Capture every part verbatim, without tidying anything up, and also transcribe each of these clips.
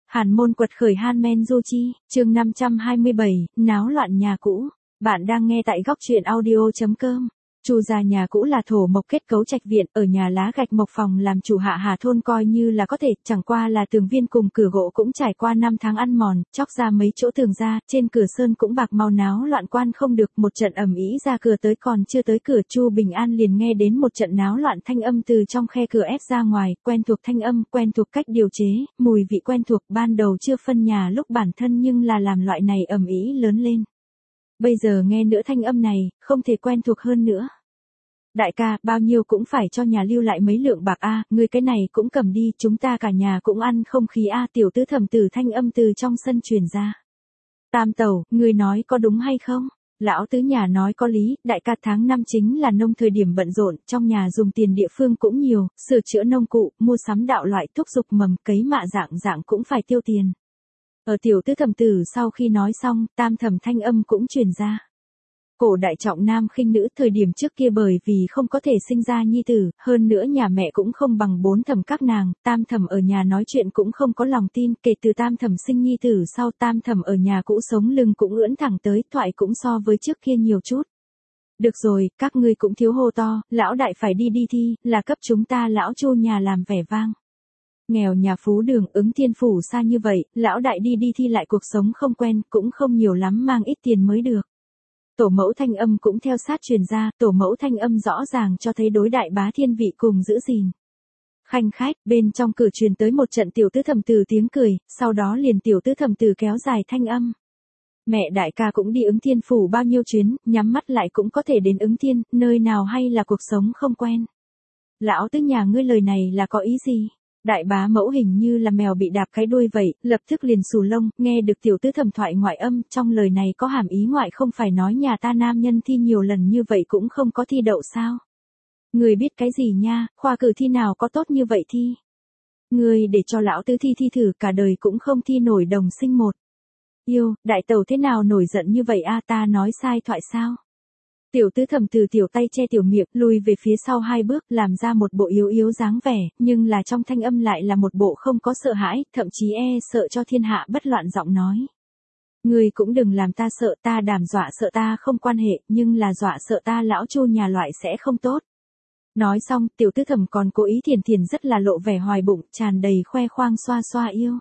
Hàn môn quật khởi Hanmen Du Chi, chương năm trăm hai mươi bảy, náo loạn nhà cũ. Bạn đang nghe tại góc truyện audio chấm com. Chu gia nhà cũ là thổ mộc kết cấu trạch viện, ở nhà lá gạch mộc phòng làm chủ hạ hà thôn coi như là có thể, chẳng qua là tường viên cùng cửa gỗ cũng trải qua năm tháng ăn mòn, chóc ra mấy chỗ tường ra, trên cửa sơn cũng bạc màu náo loạn quan không được, một trận ầm ĩ ra cửa tới còn chưa tới cửa Chu Bình An liền nghe đến một trận náo loạn thanh âm từ trong khe cửa ép ra ngoài, quen thuộc thanh âm, quen thuộc cách điều chế, mùi vị quen thuộc, ban đầu chưa phân nhà lúc bản thân nhưng là làm loại này ầm ĩ lớn lên. Bây giờ nghe nữa thanh âm này, không thể quen thuộc hơn nữa. Đại ca, bao nhiêu cũng phải cho nhà lưu lại mấy lượng bạc a, ngươi cái này cũng cầm đi, chúng ta cả nhà cũng ăn không khí a, tiểu tứ thẩm tử thanh âm từ trong sân truyền ra. Tam tẩu, ngươi nói có đúng hay không? Lão tứ nhà nói có lý, đại ca tháng năm chính là nông thời điểm bận rộn, trong nhà dùng tiền địa phương cũng nhiều, sửa chữa nông cụ, mua sắm đạo loại thúc giục mầm, cấy mạ dạng dạng cũng phải tiêu tiền. Ở tiểu tứ thẩm tử sau khi nói xong, tam thẩm thanh âm cũng truyền ra. Cổ đại trọng nam khinh nữ, thời điểm trước kia bởi vì không có thể sinh ra nhi tử, hơn nữa nhà mẹ cũng không bằng bốn thẩm các nàng, tam thẩm ở nhà nói chuyện cũng không có lòng tin, kể từ tam thẩm sinh nhi tử sau tam thẩm ở nhà cũ sống lưng cũng ưỡn thẳng tới, thoại cũng so với trước kia nhiều chút. Được rồi, các ngươi cũng thiếu hô to, lão đại phải đi đi thi, là cấp chúng ta lão Chu nhà làm vẻ vang. Nghèo nhà phú đường, ứng thiên phủ xa như vậy, lão đại đi đi thi lại cuộc sống không quen, cũng không nhiều lắm, mang ít tiền mới được. Tổ mẫu thanh âm cũng theo sát truyền ra, tổ mẫu thanh âm rõ ràng cho thấy đối đại bá thiên vị cùng giữ gìn. Khanh khách, bên trong cửa truyền tới một trận tiểu tứ thẩm tử tiếng cười, sau đó liền tiểu tứ thẩm tử kéo dài thanh âm. Mẹ đại ca cũng đi ứng thiên phủ bao nhiêu chuyến, nhắm mắt lại cũng có thể đến ứng thiên, nơi nào hay là cuộc sống không quen. Lão tứ nhà ngươi lời này là có ý gì? Đại bá mẫu hình như là mèo bị đạp cái đuôi vậy, lập tức liền xù lông, nghe được tiểu tứ thẩm thoại ngoại âm, trong lời này có hàm ý ngoại không phải nói nhà ta nam nhân thi nhiều lần như vậy cũng không có thi đậu sao? Người biết cái gì nha, khoa cử thi nào có tốt như vậy thi? Người để cho lão tứ thi thi thử cả đời cũng không thi nổi đồng sinh một. Yêu, đại tẩu thế nào nổi giận như vậy a, ta nói sai thoại sao? Tiểu tứ thẩm từ tiểu tay che tiểu miệng, lùi về phía sau hai bước, làm ra một bộ yếu yếu dáng vẻ, nhưng là trong thanh âm lại là một bộ không có sợ hãi, thậm chí e sợ cho thiên hạ bất loạn giọng nói. Ngươi cũng đừng làm ta sợ, ta đảm dọa sợ ta không quan hệ, nhưng là dọa sợ ta lão Chu nhà loại sẽ không tốt. Nói xong, tiểu tứ thẩm còn cố ý thiền thiền rất là lộ vẻ hoài bụng, tràn đầy khoe khoang xoa xoa yêu.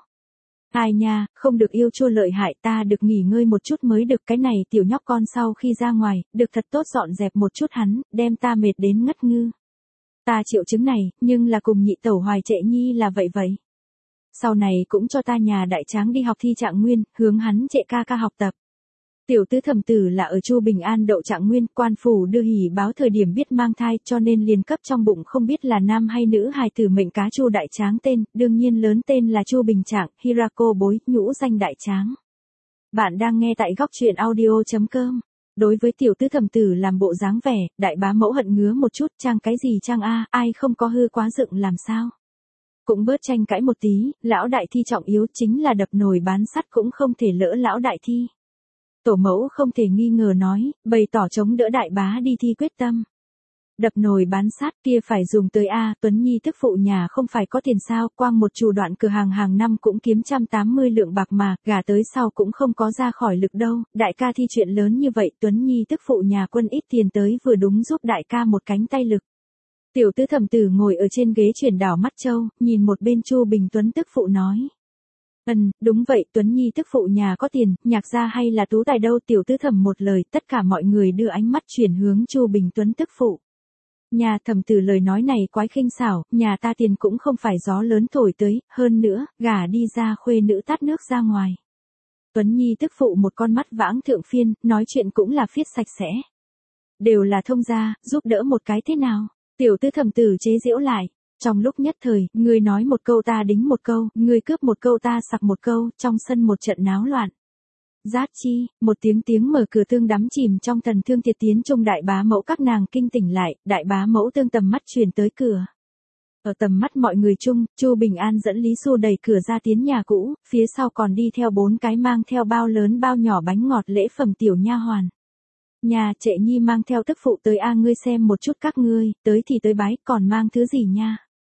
Ai nha, không được yêu chua lợi hại, ta được nghỉ ngơi một chút mới được, cái này tiểu nhóc con sau khi ra ngoài, được thật tốt dọn dẹp một chút hắn, đem ta mệt đến ngất ngư. Ta chịu chứng này, nhưng là cùng nhị tẩu Hoài Trệ Nhi là vậy vậy. Sau này cũng cho ta nhà đại tráng đi học thi trạng nguyên, hướng hắn Trệ ca ca học tập. Tiểu tứ thẩm tử là ở Chu Bình An đậu trạng nguyên, quan phủ đưa hỉ báo thời điểm biết mang thai cho nên liền cấp trong bụng không biết là nam hay nữ hài tử mệnh cá Chu đại tráng tên, đương nhiên lớn tên là Chu Bình Trạng, Hirako bối, nhũ danh đại tráng. Bạn đang nghe tại góc truyện audio chấm com. Đối với tiểu tứ thẩm tử làm bộ dáng vẻ, đại bá mẫu hận ngứa một chút, trang cái gì trang a, ai không có hư quá dựng làm sao? Cũng bớt tranh cãi một tí, lão đại thi trọng yếu chính là đập nồi bán sắt cũng không thể lỡ lão đại thi. Tổ mẫu không thể nghi ngờ nói, bày tỏ chống đỡ đại bá đi thi quyết tâm. Đập nồi bán sắt kia phải dùng tới A, Tuấn Nhi tức phụ nhà không phải có tiền sao, quang một chủ đoạn cửa hàng hàng năm cũng kiếm một trăm tám mươi lượng bạc mà, gả tới sau cũng không có ra khỏi lực đâu, đại ca thi chuyện lớn như vậy, Tuấn Nhi tức phụ nhà quân ít tiền tới vừa đúng giúp đại ca một cánh tay lực. Tiểu tứ thẩm tử ngồi ở trên ghế chuyển đảo mắt châu, nhìn một bên Chu Bình Tuấn tức phụ nói. Ừm, đúng vậy, Tuấn Nhi tức phụ nhà có tiền, nhạc gia hay là tú tài đâu, tiểu tứ thẩm một lời, tất cả mọi người đưa ánh mắt chuyển hướng Chu Bình Tuấn tức phụ. Nhà thẩm tử lời nói này quái khinh xảo, nhà ta tiền cũng không phải gió lớn thổi tới, hơn nữa, gả đi ra khuê nữ tát nước ra ngoài. Tuấn Nhi tức phụ một con mắt vãng thượng phiên, nói chuyện cũng là phiết sạch sẽ. Đều là thông gia, giúp đỡ một cái thế nào, tiểu tứ thẩm tử chế giễu lại. Trong lúc nhất thời, ngươi nói một câu ta đính một câu, ngươi cướp một câu ta sặc một câu, trong sân một trận náo loạn. Giác chi, một tiếng tiếng mở cửa tương đắm chìm trong thần thương tiệt tiến trong đại bá mẫu các nàng kinh tỉnh lại, đại bá mẫu tương tầm mắt truyền tới cửa. Ở tầm mắt mọi người chung, Chu Bình An dẫn Lý Xu đẩy cửa ra tiến nhà cũ, phía sau còn đi theo bốn cái mang theo bao lớn bao nhỏ bánh ngọt lễ phẩm tiểu nha hoàn. Nhà Trệ Nhi mang theo tức phụ tới a, ngươi xem một chút các ngươi, tới thì tới bái, còn mang thứ gì nha?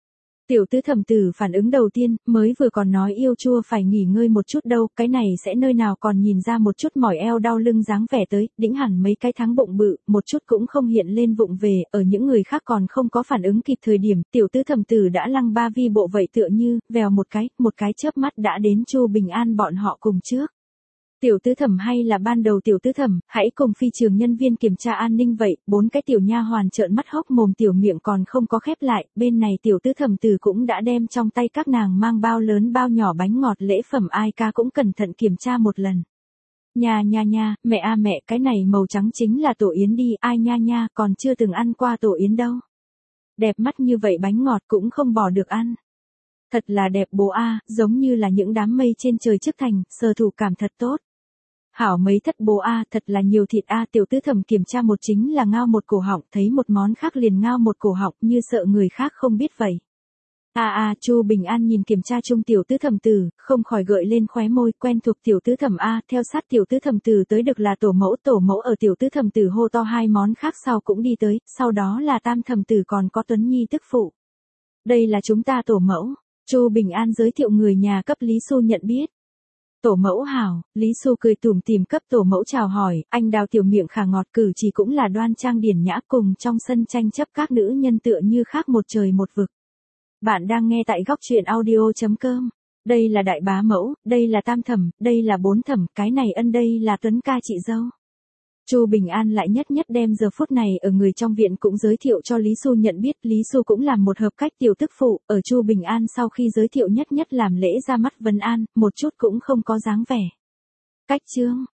Tiểu tứ thẩm tử phản ứng đầu tiên, mới vừa còn nói yêu chua phải nghỉ ngơi một chút đâu, cái này sẽ nơi nào còn nhìn ra một chút mỏi eo đau lưng dáng vẻ tới, đĩnh hẳn mấy cái tháng bụng bự, một chút cũng không hiện lên vụng về, ở những người khác còn không có phản ứng kịp thời điểm, tiểu tứ thẩm tử đã lăng ba vi bộ vậy tựa như, vèo một cái, một cái chớp mắt đã đến Chu Bình An bọn họ cùng trước. Tiểu tứ thẩm hay là ban đầu tiểu tứ thẩm, hãy cùng phi trường nhân viên kiểm tra an ninh vậy, bốn cái tiểu nha hoàn trợn mắt hốc mồm tiểu miệng còn không có khép lại, bên này tiểu tứ thẩm tử cũng đã đem trong tay các nàng mang bao lớn bao nhỏ bánh ngọt lễ phẩm ai ca cũng cẩn thận kiểm tra một lần. Nha nha nha, mẹ a mẹ, cái này màu trắng chính là tổ yến đi, ai nha nha, còn chưa từng ăn qua tổ yến đâu. Đẹp mắt như vậy bánh ngọt cũng không bỏ được ăn. Thật là đẹp bố a, giống như là những đám mây trên trời trước thành, sờ thủ cảm thật tốt. Hảo mấy thất bố a, thật là nhiều thịt a, tiểu tứ thẩm kiểm tra một chính là ngao một cổ họng, thấy một món khác liền ngao một cổ họng, như sợ người khác không biết vậy. A a, Chu Bình An nhìn kiểm tra chung tiểu tứ thẩm tử, không khỏi gợi lên khóe môi, quen thuộc tiểu tứ thẩm a, theo sát tiểu tứ thẩm tử tới được là tổ mẫu, tổ mẫu ở tiểu tứ thẩm tử hô to hai món khác sau cũng đi tới, sau đó là tam thẩm tử còn có Tuấn Nhi tức phụ. Đây là chúng ta tổ mẫu. Chu Bình An giới thiệu người nhà cấp Lý Xu nhận biết. Tổ mẫu hảo, Lý Xu cười tủm tỉm cấp tổ mẫu chào hỏi, anh đào tiểu miệng khả ngọt cử chỉ cũng là đoan trang điển nhã cùng trong sân tranh chấp các nữ nhân tựa như khác một trời một vực. Bạn đang nghe tại góc truyện audio.com. Đây là đại bá mẫu, đây là tam thẩm, đây là bốn thẩm, cái này ân đây là Tuấn ca chị dâu. Chu Bình An lại nhất nhất đem giờ phút này ở người trong viện cũng giới thiệu cho Lý Xu nhận biết, Lý Xu cũng làm một hợp cách tiểu tức phụ, ở Chu Bình An sau khi giới thiệu nhất nhất làm lễ ra mắt vấn an, một chút cũng không có dáng vẻ. Cách chương,